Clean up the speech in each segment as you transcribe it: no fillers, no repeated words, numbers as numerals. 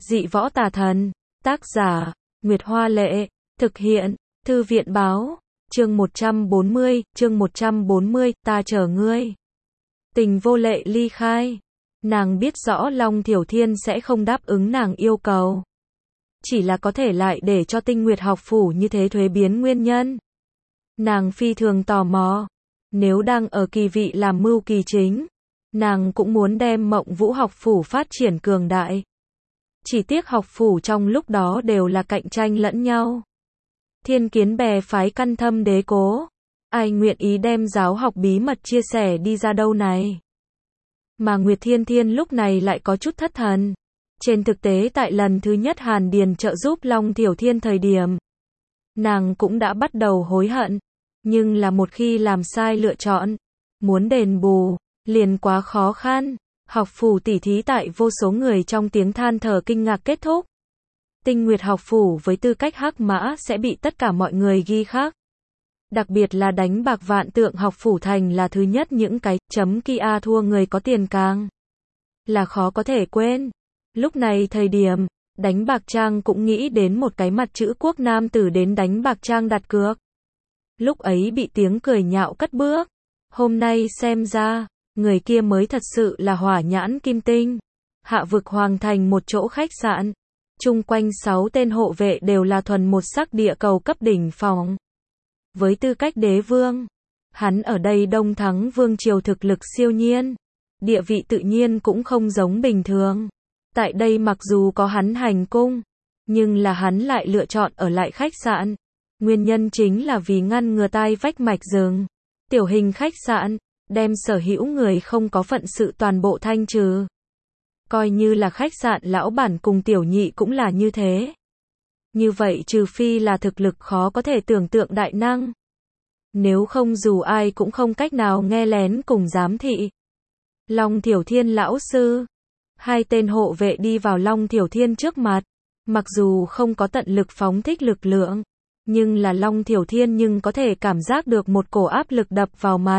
Dị võ tà thần. Tác giả, Nguyệt Hoa Lệ. Thực hiện, Thư viện Báo. Chương 140, ta chờ ngươi. Tình vô lệ ly khai. Nàng biết rõ Long Thiểu Thiên sẽ không đáp ứng nàng yêu cầu. Chỉ là có thể lại để cho Tinh Nguyệt học phủ như thế thuế biến nguyên nhân. Nàng phi thường tò mò. Nếu đang ở kỳ vị làm mưu kỳ chính, nàng cũng muốn đem Mộng Vũ học phủ phát triển cường đại. Chỉ tiếc học phủ trong lúc đó đều là cạnh tranh lẫn nhau. Thiên Kiến bè phái căn thâm đế cố. Ai nguyện ý đem giáo học bí mật chia sẻ đi ra đâu này. Mà Nguyệt Thiên Thiên lúc này lại có chút thất thần. Trên thực tế tại lần thứ nhất Hàn Điền trợ giúp Long Thiểu Thiên thời điểm, nàng cũng đã bắt đầu hối hận. Nhưng là một khi làm sai lựa chọn, muốn đền bù, liền quá khó khăn. Học phủ tỉ thí tại vô số người trong tiếng than thở kinh ngạc kết thúc. Tinh Nguyệt học phủ với tư cách hắc mã sẽ bị tất cả mọi người ghi khắc. Đặc biệt là đánh bạc Vạn Tượng học phủ thành là thứ nhất, những cái chấm kia thua người có tiền càng là khó có thể quên. Lúc này thời điểm, đánh bạc trang cũng nghĩ đến một cái mặt chữ quốc nam tử đến đánh bạc trang đặt cược. Lúc ấy bị tiếng cười nhạo cất bước. Hôm nay xem ra, người kia mới thật sự là hỏa nhãn kim tinh. Hạ vực hoàng thành một chỗ khách sạn. Chung quanh 6 tên hộ vệ đều là thuần một sắc địa cầu cấp đỉnh phòng. Với tư cách đế vương, hắn ở đây Đông Thắng vương triều thực lực siêu nhiên. Địa vị tự nhiên cũng không giống bình thường. Tại đây mặc dù có hắn hành cung, nhưng là hắn lại lựa chọn ở lại khách sạn. Nguyên nhân chính là vì ngăn ngừa tai vách mạch rừng. Tiểu hình khách sạn, đem sở hữu người không có phận sự toàn bộ thanh trừ. Coi như là khách sạn lão bản cùng tiểu nhị cũng là như thế. Như vậy trừ phi là thực lực khó có thể tưởng tượng đại năng. Nếu không dù ai cũng không cách nào nghe lén cùng giám thị. Long Thiểu Thiên lão sư. Hai tên hộ vệ đi vào Long Thiểu Thiên trước mặt. Mặc dù không có tận lực phóng thích lực lượng, nhưng là Long Thiểu Thiên nhưng có thể cảm giác được một cổ áp lực đập vào mặt.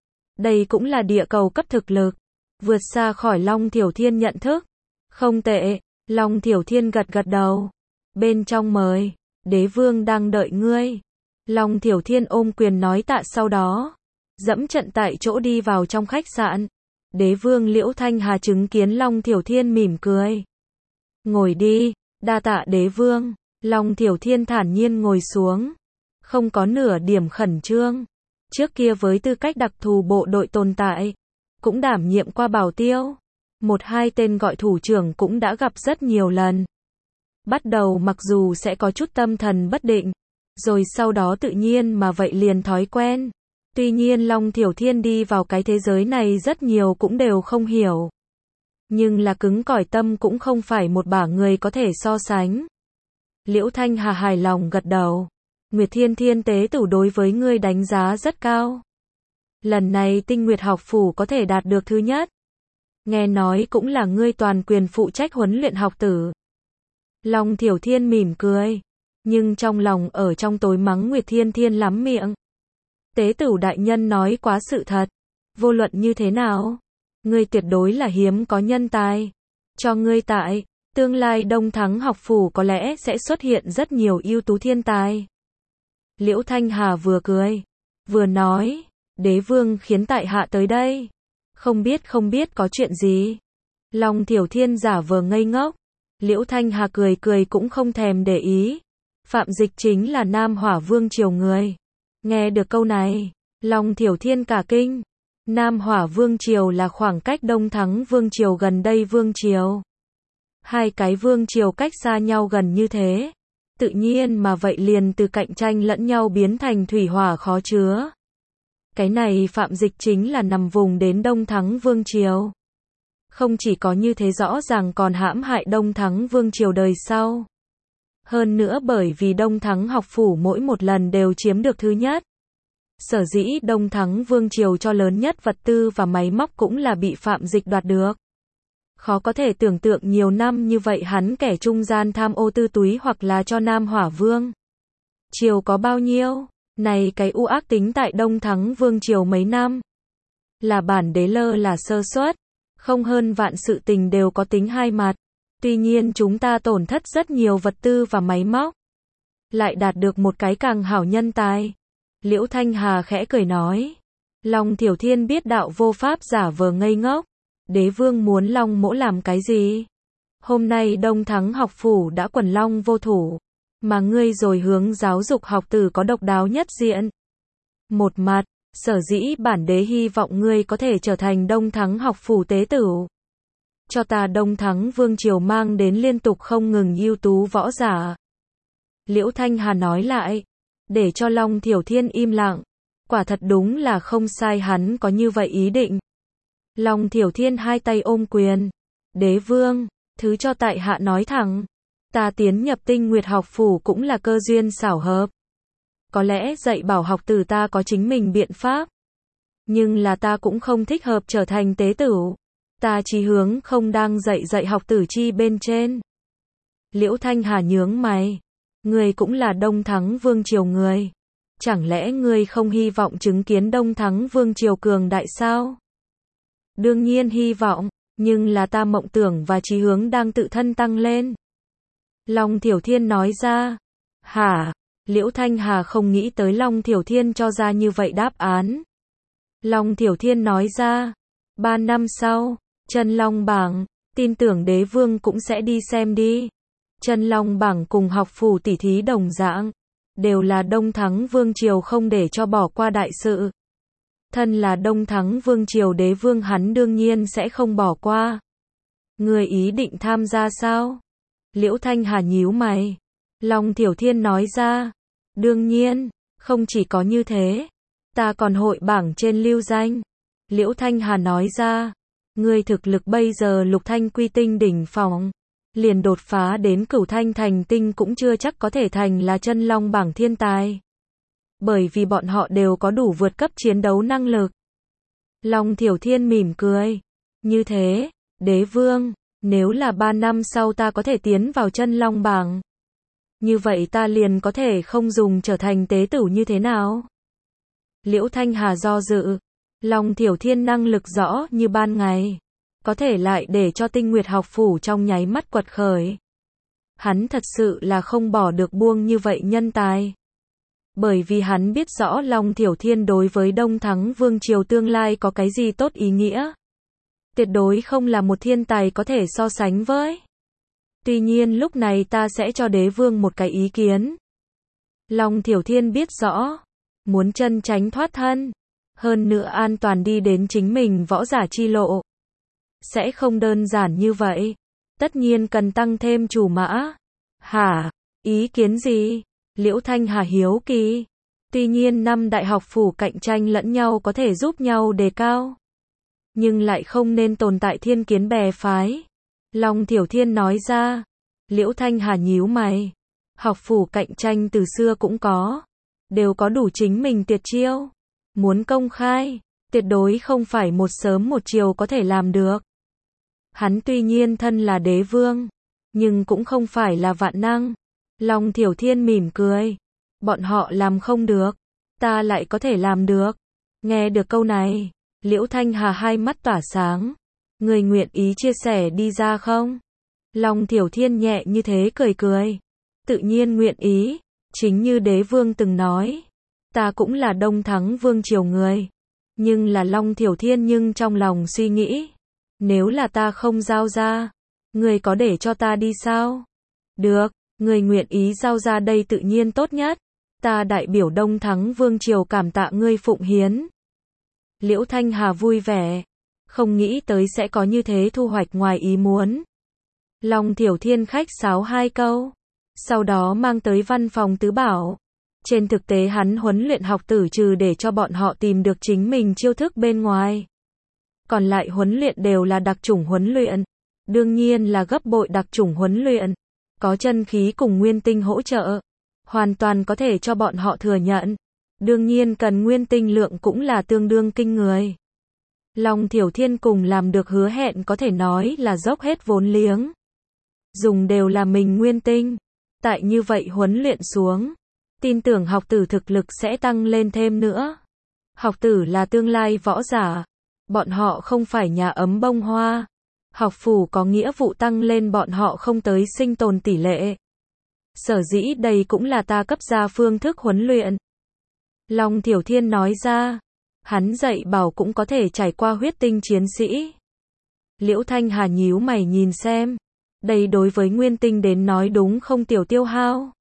Đây cũng là địa cầu cấp thực lực. Vượt xa khỏi Long Thiểu Thiên nhận thức. Không tệ, Long Thiểu Thiên gật gật đầu. Bên trong mời, đế vương đang đợi ngươi. Long Thiểu Thiên ôm quyền nói tạ, sau đó dẫm trận tại chỗ đi vào trong khách sạn. Đế vương Liễu Thanh Hà chứng kiến Long Thiểu Thiên mỉm cười. Ngồi đi, đa tạ đế vương. Long Thiểu Thiên thản nhiên ngồi xuống. Không có nửa điểm khẩn trương. Trước kia với tư cách đặc thù bộ đội tồn tại, cũng đảm nhiệm qua bảo tiêu. Một hai tên gọi thủ trưởng cũng đã gặp rất nhiều lần. Bắt đầu mặc dù sẽ có chút tâm thần bất định, rồi sau đó tự nhiên mà vậy liền thói quen. Tuy nhiên Long Thiểu Thiên đi vào cái thế giới này rất nhiều cũng đều không hiểu. Nhưng là cứng cỏi tâm cũng không phải một bả người có thể so sánh. Liễu Thanh Hà hài lòng gật đầu. Nguyệt Thiên Thiên tế tử đối với ngươi đánh giá rất cao. Lần này Tinh Nguyệt học phủ có thể đạt được thứ nhất. Nghe nói cũng là ngươi toàn quyền phụ trách huấn luyện học tử. Long Thiểu Thiên mỉm cười. Nhưng trong lòng ở trong tối mắng Nguyệt Thiên Thiên lắm miệng. Tế tử đại nhân nói quá sự thật. Vô luận như thế nào, ngươi tuyệt đối là hiếm có nhân tài. Cho ngươi tại tương lai Đông Thắng học phủ có lẽ sẽ xuất hiện rất nhiều ưu tú thiên tài. Liễu Thanh Hà vừa cười, vừa nói, đế vương khiến tại hạ tới đây. Không biết có chuyện gì. Long Thiểu Thiên giả vờ ngây ngốc. Liễu Thanh Hà cười cười cũng không thèm để ý. Phạm Dịch chính là Nam Hỏa Vương triều người. Nghe được câu này, Long Thiểu Thiên cả kinh. Nam Hỏa Vương triều là khoảng cách Đông Thắng Vương triều gần đây vương triều. Hai cái vương triều cách xa nhau gần như thế. Tự nhiên mà vậy liền từ cạnh tranh lẫn nhau biến thành thủy hỏa khó chứa. Cái này Phạm Dịch chính là nằm vùng đến Đông Thắng Vương triều. Không chỉ có như thế, rõ ràng còn hãm hại Đông Thắng Vương triều đời sau. Hơn nữa bởi vì Đông Thắng học phủ mỗi một lần đều chiếm được thứ nhất. Sở dĩ Đông Thắng Vương triều cho lớn nhất vật tư và máy móc cũng là bị Phạm Dịch đoạt được. Khó có thể tưởng tượng nhiều năm như vậy hắn kẻ trung gian tham ô tư túy hoặc là cho Nam Hỏa Vương triều có bao nhiêu. Này cái u ác tính tại Đông Thắng Vương triều mấy năm. Là bản đế lơ là sơ suất. Không hơn vạn sự tình đều có tính hai mặt. Tuy nhiên chúng ta tổn thất rất nhiều vật tư và máy móc, lại đạt được một cái càng hảo nhân tài. Liễu Thanh Hà khẽ cười nói. Long Thiểu Thiên biết đạo vô pháp giả vờ ngây ngốc. Đế vương muốn Long Mỗ làm cái gì? Hôm nay Đông Thắng học phủ đã quần long vô thủ, mà ngươi rồi hướng giáo dục học tử có độc đáo nhất diện. Một mặt, sở dĩ bản đế hy vọng ngươi có thể trở thành Đông Thắng học phủ tế tử, cho ta Đông Thắng vương triều mang đến liên tục không ngừng ưu tú võ giả. Liễu Thanh Hà nói lại, để cho Long Thiểu Thiên im lặng. Quả thật đúng là không sai, hắn có như vậy ý định. Long Thiểu Thiên hai tay ôm quyền. Đế vương, thứ cho tại hạ nói thẳng. Ta tiến nhập Tinh Nguyệt học phủ cũng là cơ duyên xảo hợp. Có lẽ dạy bảo học tử ta có chính mình biện pháp. Nhưng là ta cũng không thích hợp trở thành tế tử. Ta chí hướng không đang dạy học tử chi bên trên. Liễu Thanh Hà nhướng mày. Ngươi cũng là Đông Thắng vương triều người. Chẳng lẽ ngươi không hy vọng chứng kiến Đông Thắng vương triều cường đại sao? Đương nhiên hy vọng, nhưng là ta mộng tưởng và chí hướng đang tự thân tăng lên. Long Thiểu Thiên nói ra. Hả? Liễu Thanh Hà không nghĩ tới Long Thiểu Thiên cho ra như vậy đáp án. Long Thiểu Thiên nói ra. 3 năm sau, Chân Long bảng, tin tưởng đế vương cũng sẽ đi xem đi. Chân Long bảng cùng học phủ tỷ thí đồng dạng, đều là Đông Thắng vương triều không để cho bỏ qua đại sự. Thân là Đông Thắng vương triều đế vương hắn đương nhiên sẽ không bỏ qua. Người ý định tham gia sao? Liễu Thanh Hà nhíu mày. Long Thiểu Thiên nói ra. Đương nhiên, không chỉ có như thế. Ta còn hội bảng trên lưu danh. Liễu Thanh Hà nói ra. Ngươi thực lực bây giờ lục thanh quy tinh đỉnh phong, liền đột phá đến cửu thanh thành tinh cũng chưa chắc có thể thành là chân long bảng thiên tài. Bởi vì bọn họ đều có đủ vượt cấp chiến đấu năng lực. Long Thiểu Thiên mỉm cười. Như thế, đế vương, nếu là 3 năm sau ta có thể tiến vào chân long bảng, như vậy ta liền có thể không dùng trở thành tế tử như thế nào? Liễu Thanh Hà do dự. Long Thiểu Thiên năng lực rõ như ban ngày, có thể lại để cho Tinh Nguyệt học phủ trong nháy mắt quật khởi. Hắn thật sự là không bỏ được buông như vậy nhân tài. Bởi vì hắn biết rõ Long Thiểu Thiên đối với Đông Thắng vương triều tương lai có cái gì tốt ý nghĩa. Tuyệt đối không là một thiên tài có thể so sánh với. Tuy nhiên lúc này ta sẽ cho đế vương một cái ý kiến. Long Thiểu Thiên biết rõ, muốn chân tránh thoát thân, hơn nữa an toàn đi đến chính mình võ giả chi lộ, sẽ không đơn giản như vậy. Tất nhiên cần tăng thêm chủ mã. Hả? Ý kiến gì? Liễu Thanh Hà hiếu kỳ. Tuy nhiên năm đại học phủ cạnh tranh lẫn nhau có thể giúp nhau đề cao, nhưng lại không nên tồn tại thiên kiến bè phái. Long Thiểu Thiên nói ra. Liễu Thanh Hà nhíu mày. Học phủ cạnh tranh từ xưa cũng có, đều có đủ chính mình tuyệt chiêu. Muốn công khai, tuyệt đối không phải một sớm một chiều có thể làm được. Hắn tuy nhiên thân là đế vương, nhưng cũng không phải là vạn năng. Long Thiểu Thiên mỉm cười. Bọn họ làm không được, ta lại có thể làm được. Nghe được câu này, Liễu Thanh Hà hai mắt tỏa sáng. Người nguyện ý chia sẻ đi ra không? Long Thiểu Thiên nhẹ như thế cười cười. Tự nhiên nguyện ý, chính như đế vương từng nói. Ta cũng là Đông Thắng vương triều người. Nhưng là Long Thiểu Thiên nhưng trong lòng suy nghĩ. Nếu là ta không giao ra, người có để cho ta đi sao? Được, người nguyện ý giao ra đây tự nhiên tốt nhất. Ta đại biểu Đông Thắng vương triều cảm tạ ngươi phụng hiến. Liễu Thanh Hà vui vẻ. Không nghĩ tới sẽ có như thế thu hoạch ngoài ý muốn. Long Thiểu Thiên khách sáo 2 câu. Sau đó mang tới văn phòng tứ bảo. Trên thực tế hắn huấn luyện học tử trừ để cho bọn họ tìm được chính mình chiêu thức bên ngoài. Còn lại huấn luyện đều là đặc chủng huấn luyện. Đương nhiên là gấp bội đặc chủng huấn luyện. Có chân khí cùng nguyên tinh hỗ trợ. Hoàn toàn có thể cho bọn họ thừa nhận. Đương nhiên cần nguyên tinh lượng cũng là tương đương kinh người. Long Thiểu Thiên cùng làm được hứa hẹn có thể nói là dốc hết vốn liếng. Dùng đều là mình nguyên tinh. Tại như vậy huấn luyện xuống, tin tưởng học tử thực lực sẽ tăng lên thêm nữa. Học tử là tương lai võ giả. Bọn họ không phải nhà ấm bông hoa. Học phủ có nghĩa vụ tăng lên bọn họ không tới sinh tồn tỷ lệ. Sở dĩ đây cũng là ta cấp ra phương thức huấn luyện. Long Thiểu Thiên nói ra. Hắn dạy bảo cũng có thể trải qua huyết tinh chiến sĩ. Liễu Thanh Hà nhíu mày nhìn xem. Đây đối với Nguyên Tinh đến nói đúng không tiểu tiêu hao.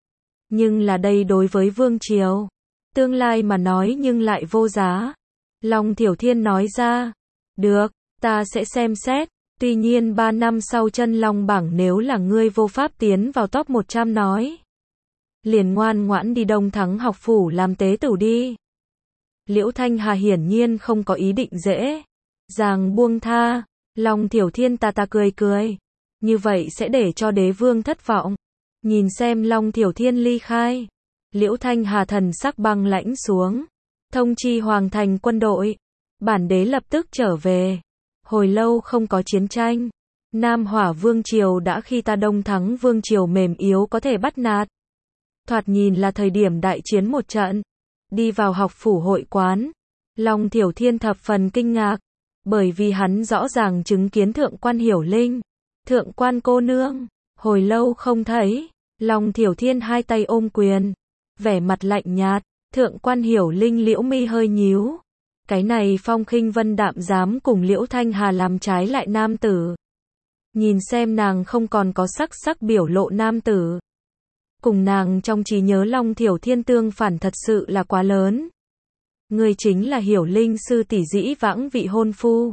Nhưng là đây đối với Vương Triều. Tương lai mà nói nhưng lại vô giá. Long Thiểu Thiên nói ra. Được, ta sẽ xem xét. Tuy nhiên 3 năm sau chân long bảng nếu là ngươi vô pháp tiến vào top 100 nói. Liền ngoan ngoãn đi Đông Thắng học phủ làm tế tử đi. Liễu Thanh Hà hiển nhiên không có ý định dễ dàng buông tha. Long Thiểu Thiên ta cười cười. Như vậy sẽ để cho đế vương thất vọng. Nhìn xem Long Thiểu Thiên ly khai. Liễu Thanh Hà thần sắc băng lãnh xuống. Thông chi hoàng thành quân đội. Bản đế lập tức trở về. Hồi lâu không có chiến tranh. Nam Hỏa Vương Triều đã khi ta Đông Thắng Vương Triều mềm yếu có thể bắt nạt. Thoạt nhìn là thời điểm đại chiến một trận. Đi vào học phủ hội quán. Long Thiểu Thiên thập phần kinh ngạc. Bởi vì hắn rõ ràng chứng kiến thượng quan Hiểu Linh. Thượng quan cô nương. Hồi lâu không thấy. Long Thiểu Thiên hai tay ôm quyền. Vẻ mặt lạnh nhạt. Thượng quan Hiểu Linh liễu mi hơi nhíu. Cái này Phong Khinh Vân đạm dám cùng Liễu Thanh Hà làm trái lại nam tử. Nhìn xem nàng không còn có sắc biểu lộ nam tử. Cùng nàng trong trí nhớ Long Thiểu Thiên tương phản thật sự là quá lớn. Người chính là Hiểu Linh sư tỷ dĩ vãng vị hôn phu.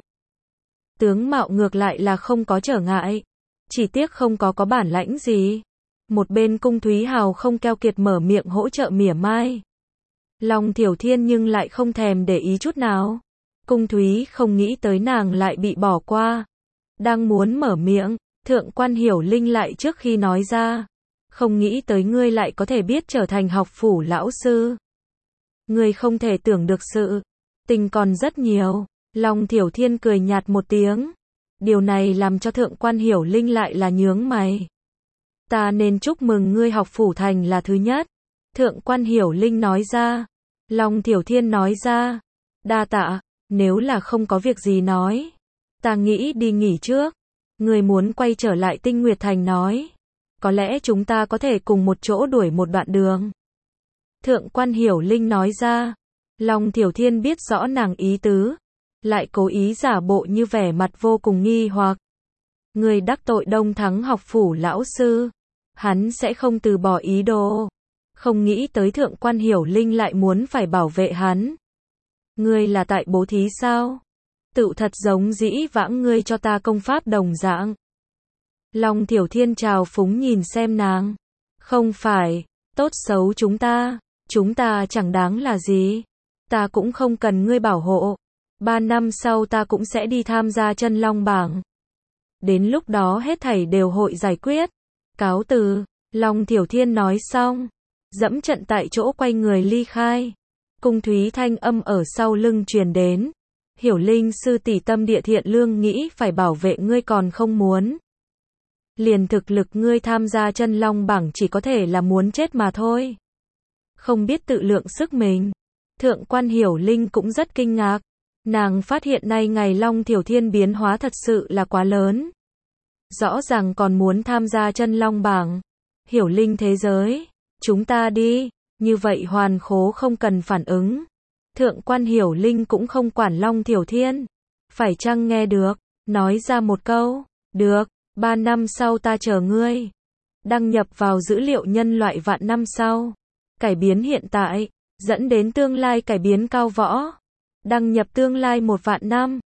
Tướng mạo ngược lại là không có trở ngại. Chỉ tiếc không có bản lãnh gì. Một bên Cung Thúy Hào không keo kiệt mở miệng hỗ trợ mỉa mai. Long Thiểu Thiên nhưng lại không thèm để ý chút nào. Cung Thúy không nghĩ tới nàng lại bị bỏ qua. Đang muốn mở miệng, thượng quan Hiểu Linh lại trước khi nói ra. Không nghĩ tới ngươi lại có thể biết trở thành học phủ lão sư. Ngươi không thể tưởng được sự tình còn rất nhiều. Long Thiểu Thiên cười nhạt một tiếng. Điều này làm cho thượng quan Hiểu Linh lại là nhướng mày. Ta nên chúc mừng ngươi học phủ thành là thứ nhất. Thượng quan Hiểu Linh nói ra. Long Thiểu Thiên nói ra. Đa tạ, nếu là không có việc gì nói. Ta nghĩ đi nghỉ trước. Ngươi muốn quay trở lại Tinh Nguyệt Thành nói. Có lẽ chúng ta có thể cùng một chỗ đuổi một đoạn đường. Thượng quan Hiểu Linh nói ra. Long Thiểu Thiên biết rõ nàng ý tứ. Lại cố ý giả bộ như vẻ mặt vô cùng nghi hoặc. Người đắc tội Đông Thắng học phủ lão sư. Hắn sẽ không từ bỏ ý đồ. Không nghĩ tới thượng quan Hiểu Linh lại muốn phải bảo vệ hắn. Ngươi là tại bố thí sao? Tự thật giống dĩ vãng ngươi cho ta công pháp đồng dạng. Long Thiểu Thiên trào phúng nhìn xem nàng. Không phải, tốt xấu chúng ta chẳng đáng là gì. Ta cũng không cần ngươi bảo hộ. 3 năm sau ta cũng sẽ đi tham gia chân long bảng. Đến lúc đó hết thảy đều hội giải quyết. Cáo từ, Long Thiểu Thiên nói xong. Dẫm trận tại chỗ quay người ly khai. Cung Thúy thanh âm ở sau lưng truyền đến. Hiểu Linh sư tỷ tâm địa thiện lương nghĩ phải bảo vệ ngươi còn không muốn. Liền thực lực ngươi tham gia chân long bảng chỉ có thể là muốn chết mà thôi. Không biết tự lượng sức mình. Thượng quan Hiểu Linh cũng rất kinh ngạc. Nàng phát hiện nay ngày Long Thiểu Thiên biến hóa thật sự là quá lớn. Rõ ràng còn muốn tham gia chân long bảng. Hiểu Linh thế giới. Chúng ta đi. Như vậy Hoàn Khố không cần phản ứng. Thượng quan Hiểu Linh cũng không quản Long Thiểu Thiên. Phải chăng nghe được. Nói ra một câu. Được. 3 năm sau ta chờ ngươi. Đăng nhập vào dữ liệu nhân loại vạn năm sau. Cải biến hiện tại. Dẫn đến tương lai cải biến cao võ. Đăng nhập tương lai 1 vạn năm.